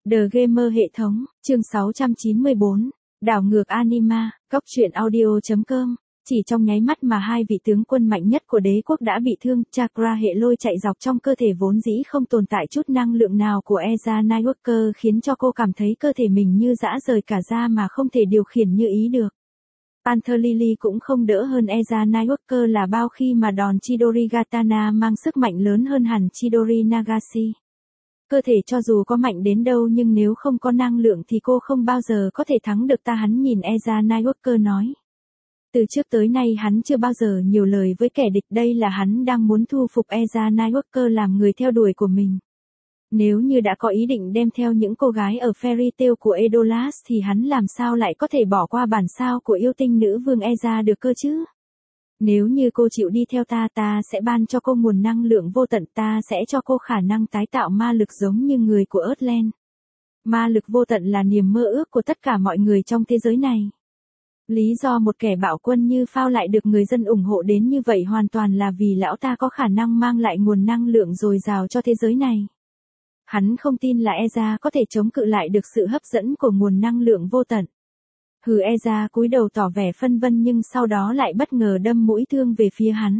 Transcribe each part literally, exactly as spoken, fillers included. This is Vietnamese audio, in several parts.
The Gamer hệ thống, chương sáu trăm chín mươi bốn, đảo ngược Anima, góc truyện audio chấm com. Chỉ trong nháy mắt mà hai vị tướng quân mạnh nhất của đế quốc đã bị thương, chakra hệ lôi chạy dọc trong cơ thể vốn dĩ không tồn tại chút năng lượng nào của Eza Nightwalker khiến cho cô cảm thấy cơ thể mình như dã rời cả ra mà không thể điều khiển như ý được. Panther Lily cũng không đỡ hơn Eza Nightwalker là bao khi mà đòn Chidori Gatana mang sức mạnh lớn hơn hẳn Chidori Nagashi. Cơ thể cho dù có mạnh đến đâu nhưng nếu không có năng lượng thì cô không bao giờ có thể thắng được ta, hắn nhìn Eza Nightwalker nói. Từ trước tới nay hắn chưa bao giờ nhiều lời với kẻ địch, đây là hắn đang muốn thu phục Eza Nightwalker làm người theo đuổi của mình. Nếu như đã có ý định đem theo những cô gái ở Fairy Tail của Edolas thì hắn làm sao lại có thể bỏ qua bản sao của yêu tinh nữ vương Eza được cơ chứ? Nếu như cô chịu đi theo ta, ta sẽ ban cho cô nguồn năng lượng vô tận, ta sẽ cho cô khả năng tái tạo ma lực giống như người của Earthland. Ma lực vô tận là niềm mơ ước của tất cả mọi người trong thế giới này. Lý do một kẻ bạo quân như Phao lại được người dân ủng hộ đến như vậy hoàn toàn là vì lão ta có khả năng mang lại nguồn năng lượng dồi dào cho thế giới này. Hắn không tin là Eza có thể chống cự lại được sự hấp dẫn của nguồn năng lượng vô tận. Hừ, Eza cúi đầu tỏ vẻ phân vân nhưng sau đó lại bất ngờ đâm mũi thương về phía hắn.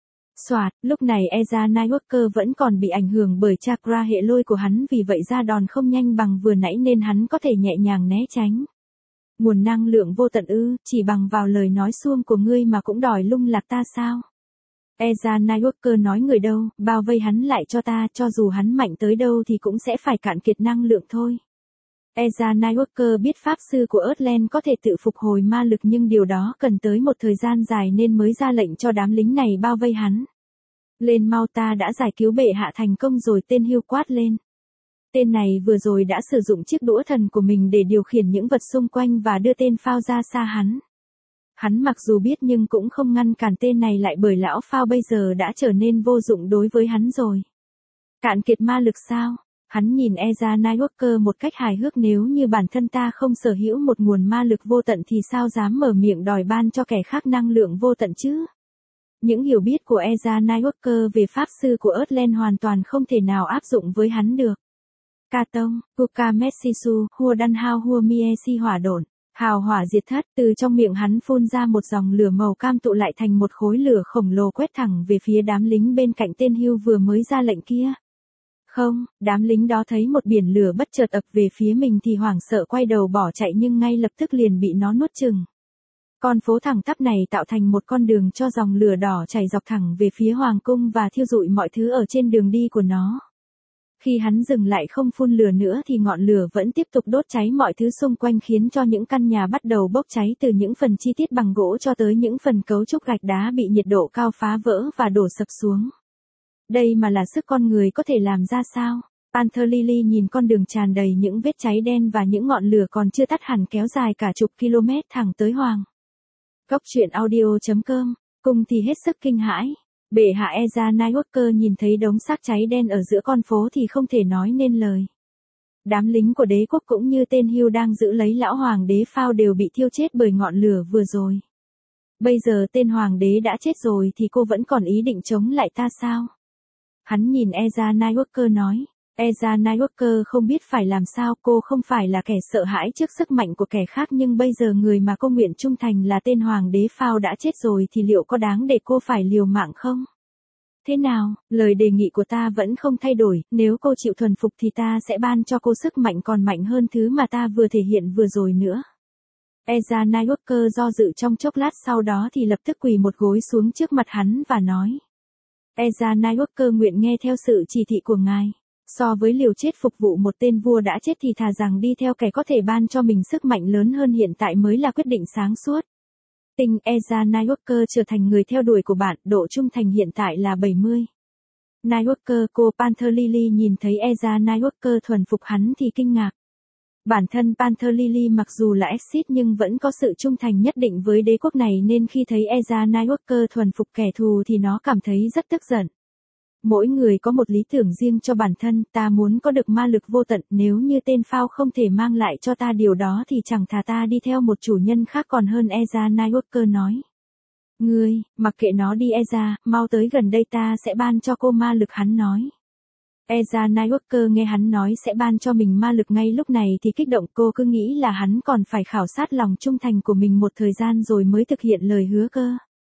Soạt, lúc này Eza Nightwalker vẫn còn bị ảnh hưởng bởi chakra hệ lôi của hắn, vì vậy ra đòn không nhanh bằng vừa nãy nên hắn có thể nhẹ nhàng né tránh. Nguồn năng lượng vô tận ư, chỉ bằng vào lời nói suông của ngươi mà cũng đòi lung lạc ta sao? Eza Nightwalker nói, người đâu, bao vây hắn lại cho ta, cho dù hắn mạnh tới đâu thì cũng sẽ phải cạn kiệt năng lượng thôi. Eza Nightwalker biết pháp sư của Earthland có thể tự phục hồi ma lực nhưng điều đó cần tới một thời gian dài nên mới ra lệnh cho đám lính này bao vây hắn. Lên mau, ta đã giải cứu bệ hạ thành công rồi, tên hưu quát lên. Tên này vừa rồi đã sử dụng chiếc đũa thần của mình để điều khiển những vật xung quanh và đưa tên Phao ra xa hắn. Hắn mặc dù biết nhưng cũng không ngăn cản tên này lại bởi lão Phao bây giờ đã trở nên vô dụng đối với hắn rồi. Cạn kiệt ma lực sao? Hắn nhìn Eza Nightwalker một cách hài hước, nếu như bản thân ta không sở hữu một nguồn ma lực vô tận thì sao dám mở miệng đòi ban cho kẻ khác năng lượng vô tận chứ? Những hiểu biết của Eza Nightwalker về pháp sư của Earthland hoàn toàn không thể nào áp dụng với hắn được. Katong, Kuka Messisu, Hua Đan Hao Hua Miesi hỏa độn, hào hỏa diệt thất, từ trong miệng hắn phun ra một dòng lửa màu cam tụ lại thành một khối lửa khổng lồ quét thẳng về phía đám lính bên cạnh tên hưu vừa mới ra lệnh kia. Không, đám lính đó thấy một biển lửa bất chợt ập về phía mình thì hoảng sợ quay đầu bỏ chạy nhưng ngay lập tức liền bị nó nuốt chửng. Con phố thẳng tắp này tạo thành một con đường cho dòng lửa đỏ chảy dọc thẳng về phía hoàng cung và thiêu rụi mọi thứ ở trên đường đi của nó. Khi hắn dừng lại không phun lửa nữa thì ngọn lửa vẫn tiếp tục đốt cháy mọi thứ xung quanh, khiến cho những căn nhà bắt đầu bốc cháy, từ những phần chi tiết bằng gỗ cho tới những phần cấu trúc gạch đá bị nhiệt độ cao phá vỡ và đổ sập xuống. Đây mà là sức con người có thể làm ra sao? Panther Lily nhìn con đường tràn đầy những vết cháy đen và những ngọn lửa còn chưa tắt hẳn kéo dài cả chục km thẳng tới Hoàng. Góc truyện audio chấm com, cùng thì hết sức kinh hãi. Bệ hạ Eza Nightwalker nhìn thấy đống xác cháy đen ở giữa con phố thì không thể nói nên lời. Đám lính của đế quốc cũng như tên hưu đang giữ lấy lão hoàng đế Phao đều bị thiêu chết bởi ngọn lửa vừa rồi. Bây giờ tên hoàng đế đã chết rồi thì cô vẫn còn ý định chống lại ta sao? Hắn nhìn Eza Nightwalker nói. Eza Nightwalker không biết phải làm sao, cô không phải là kẻ sợ hãi trước sức mạnh của kẻ khác nhưng bây giờ người mà cô nguyện trung thành là tên hoàng đế Phao đã chết rồi thì liệu có đáng để cô phải liều mạng không? Thế nào, lời đề nghị của ta vẫn không thay đổi, nếu cô chịu thuần phục thì ta sẽ ban cho cô sức mạnh còn mạnh hơn thứ mà ta vừa thể hiện vừa rồi nữa. Eza Nightwalker do dự trong chốc lát, sau đó thì lập tức quỳ một gối xuống trước mặt hắn và nói. Eza Nightwalker nguyện nghe theo sự chỉ thị của ngài. So với liều chết phục vụ một tên vua đã chết thì thà rằng đi theo kẻ có thể ban cho mình sức mạnh lớn hơn hiện tại mới là quyết định sáng suốt. Tinh Eza Nightwalker trở thành người theo đuổi của bạn, độ trung thành hiện tại là bảy mươi. Nightwalker, cô Panther Lily nhìn thấy Eza Nightwalker thuần phục hắn thì kinh ngạc. Bản thân Panther Lily mặc dù là Exit nhưng vẫn có sự trung thành nhất định với đế quốc này nên khi thấy Eza Nightwalker thuần phục kẻ thù thì nó cảm thấy rất tức giận. Mỗi người có một lý tưởng riêng cho bản thân, ta muốn có được ma lực vô tận, nếu như tên Phao không thể mang lại cho ta điều đó thì chẳng thà ta đi theo một chủ nhân khác còn hơn, Eza Nightwalker nói. Ngươi, mặc kệ nó đi Eza, mau tới gần đây ta sẽ ban cho cô ma lực, hắn nói. Ezra Nightwalker nghe hắn nói sẽ ban cho mình ma lực ngay lúc này thì kích động, cô cứ nghĩ là hắn còn phải khảo sát lòng trung thành của mình một thời gian rồi mới thực hiện lời hứa cơ.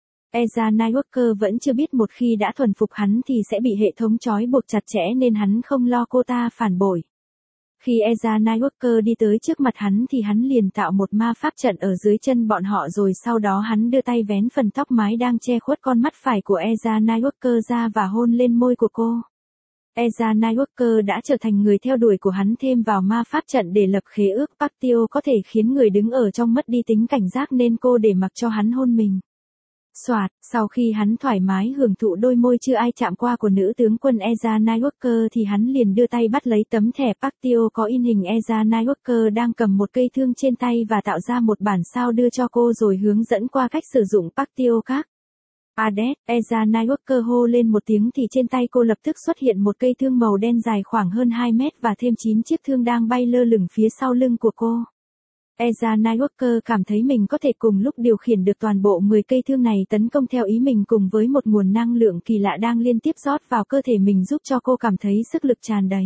Ezra Nightwalker vẫn chưa biết một khi đã thuần phục hắn thì sẽ bị hệ thống trói buộc chặt chẽ nên hắn không lo cô ta phản bội. Khi Ezra Nightwalker đi tới trước mặt hắn thì hắn liền tạo một ma pháp trận ở dưới chân bọn họ rồi sau đó hắn đưa tay vén phần tóc mái đang che khuất con mắt phải của Ezra Nightwalker ra và hôn lên môi của cô. Ezra Nightwalker đã trở thành người theo đuổi của hắn thêm vào ma pháp trận để lập khế ước. Pactio có thể khiến người đứng ở trong mất đi tính cảnh giác nên cô để mặc cho hắn hôn mình. Soạt, sau khi hắn thoải mái hưởng thụ đôi môi chưa ai chạm qua của nữ tướng quân Ezra Nightwalker thì hắn liền đưa tay bắt lấy tấm thẻ Pactio có in hình Ezra Nightwalker đang cầm một cây thương trên tay và tạo ra một bản sao đưa cho cô rồi hướng dẫn qua cách sử dụng Pactio khác. Ades, Ezra Nightwalker hô lên một tiếng thì trên tay cô lập tức xuất hiện một cây thương màu đen dài khoảng hơn hai mét và thêm chín chiếc thương đang bay lơ lửng phía sau lưng của cô. Ezra Nightwalker cảm thấy mình có thể cùng lúc điều khiển được toàn bộ mười cây thương này tấn công theo ý mình cùng với một nguồn năng lượng kỳ lạ đang liên tiếp rót vào cơ thể mình giúp cho cô cảm thấy sức lực tràn đầy.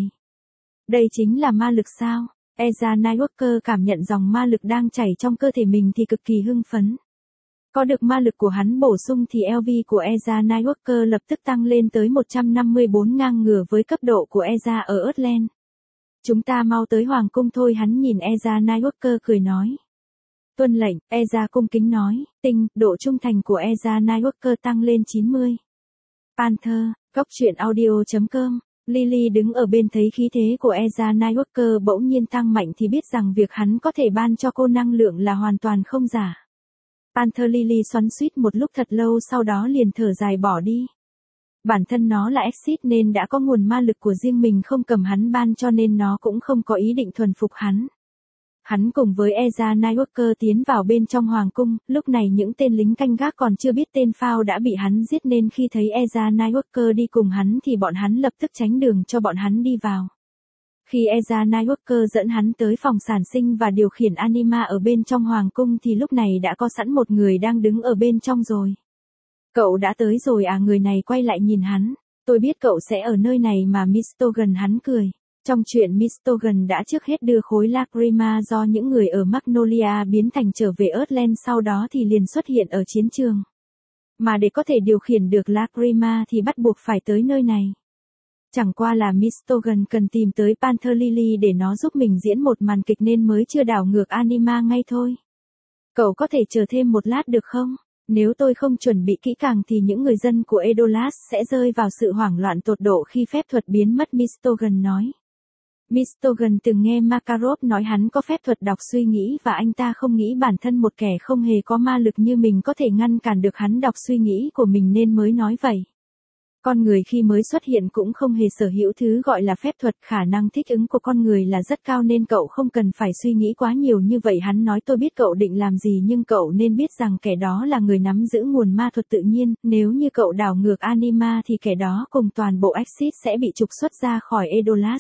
Đây chính là ma lực sao? Ezra Nightwalker cảm nhận dòng ma lực đang chảy trong cơ thể mình thì cực kỳ hưng phấn. Có được ma lực của hắn bổ sung thì lờ vê của Ezra Nightwalker lập tức tăng lên tới một trăm năm mươi bốn ngang ngửa với cấp độ của Ezra ở Earthland. Chúng ta mau tới Hoàng cung thôi, hắn nhìn Ezra Nightwalker cười nói. Tuân lệnh, Ezra cung kính nói, tinh, độ trung thành của Ezra Nightwalker tăng lên chín mươi. Panther, góc truyện audio chấm com, Lily đứng ở bên thấy khí thế của Ezra Nightwalker bỗng nhiên tăng mạnh thì biết rằng việc hắn có thể ban cho cô năng lượng là hoàn toàn không giả. Panther Lily xoắn xuýt một lúc thật lâu sau đó liền thở dài bỏ đi. Bản thân nó là Exit nên đã có nguồn ma lực của riêng mình không cầm hắn ban cho nên nó cũng không có ý định thuần phục hắn. Hắn cùng với Ezra Nightwalker tiến vào bên trong hoàng cung, lúc này những tên lính canh gác còn chưa biết tên Phao đã bị hắn giết nên khi thấy Ezra Nightwalker đi cùng hắn thì bọn hắn lập tức tránh đường cho bọn hắn đi vào. Khi Ezra Nightwalker dẫn hắn tới phòng sản sinh và điều khiển Anima ở bên trong hoàng cung thì lúc này đã có sẵn một người đang đứng ở bên trong rồi. Cậu đã tới rồi à? Người này quay lại nhìn hắn. Tôi biết cậu sẽ ở nơi này mà Mistogan, hắn cười. Trong chuyện Mistogan đã trước hết đưa khối Lacrima do những người ở Magnolia biến thành trở về Earthland sau đó thì liền xuất hiện ở chiến trường. Mà để có thể điều khiển được Lacrima thì bắt buộc phải tới nơi này. Chẳng qua là Mistogan cần tìm tới Panther Lily để nó giúp mình diễn một màn kịch nên mới chưa đảo ngược Anima ngay thôi. Cậu có thể chờ thêm một lát được không? Nếu tôi không chuẩn bị kỹ càng thì những người dân của Edolas sẽ rơi vào sự hoảng loạn tột độ khi phép thuật biến mất, Mistogan nói. Mistogan từng nghe Makarov nói hắn có phép thuật đọc suy nghĩ và anh ta không nghĩ bản thân một kẻ không hề có ma lực như mình có thể ngăn cản được hắn đọc suy nghĩ của mình nên mới nói vậy. Con người khi mới xuất hiện cũng không hề sở hữu thứ gọi là phép thuật, khả năng thích ứng của con người là rất cao nên cậu không cần phải suy nghĩ quá nhiều như vậy. Hắn nói tôi biết cậu định làm gì nhưng cậu nên biết rằng kẻ đó là người nắm giữ nguồn ma thuật tự nhiên, nếu như cậu đảo ngược Anima thì kẻ đó cùng toàn bộ Exit sẽ bị trục xuất ra khỏi Edolas.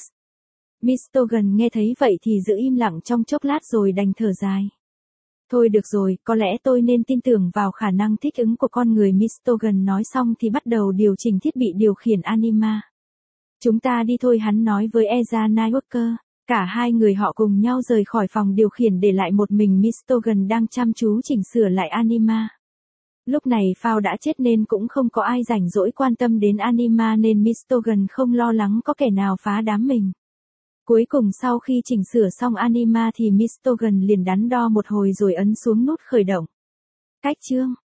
Mistogan nghe thấy vậy thì giữ im lặng trong chốc lát rồi đành thở dài. Thôi được rồi, có lẽ tôi nên tin tưởng vào khả năng thích ứng của con người. Mistogan nói xong thì bắt đầu điều chỉnh thiết bị điều khiển Anima. Chúng ta đi thôi, hắn nói với Ezra Nightwalker. Cả hai người họ cùng nhau rời khỏi phòng điều khiển để lại một mình Mistogan đang chăm chú chỉnh sửa lại Anima. Lúc này Phao đã chết nên cũng không có ai rảnh rỗi quan tâm đến Anima nên Mistogan không lo lắng có kẻ nào phá đám mình. Cuối cùng sau khi chỉnh sửa xong Anima thì Mistogan liền đắn đo một hồi rồi ấn xuống nút khởi động. Cách chương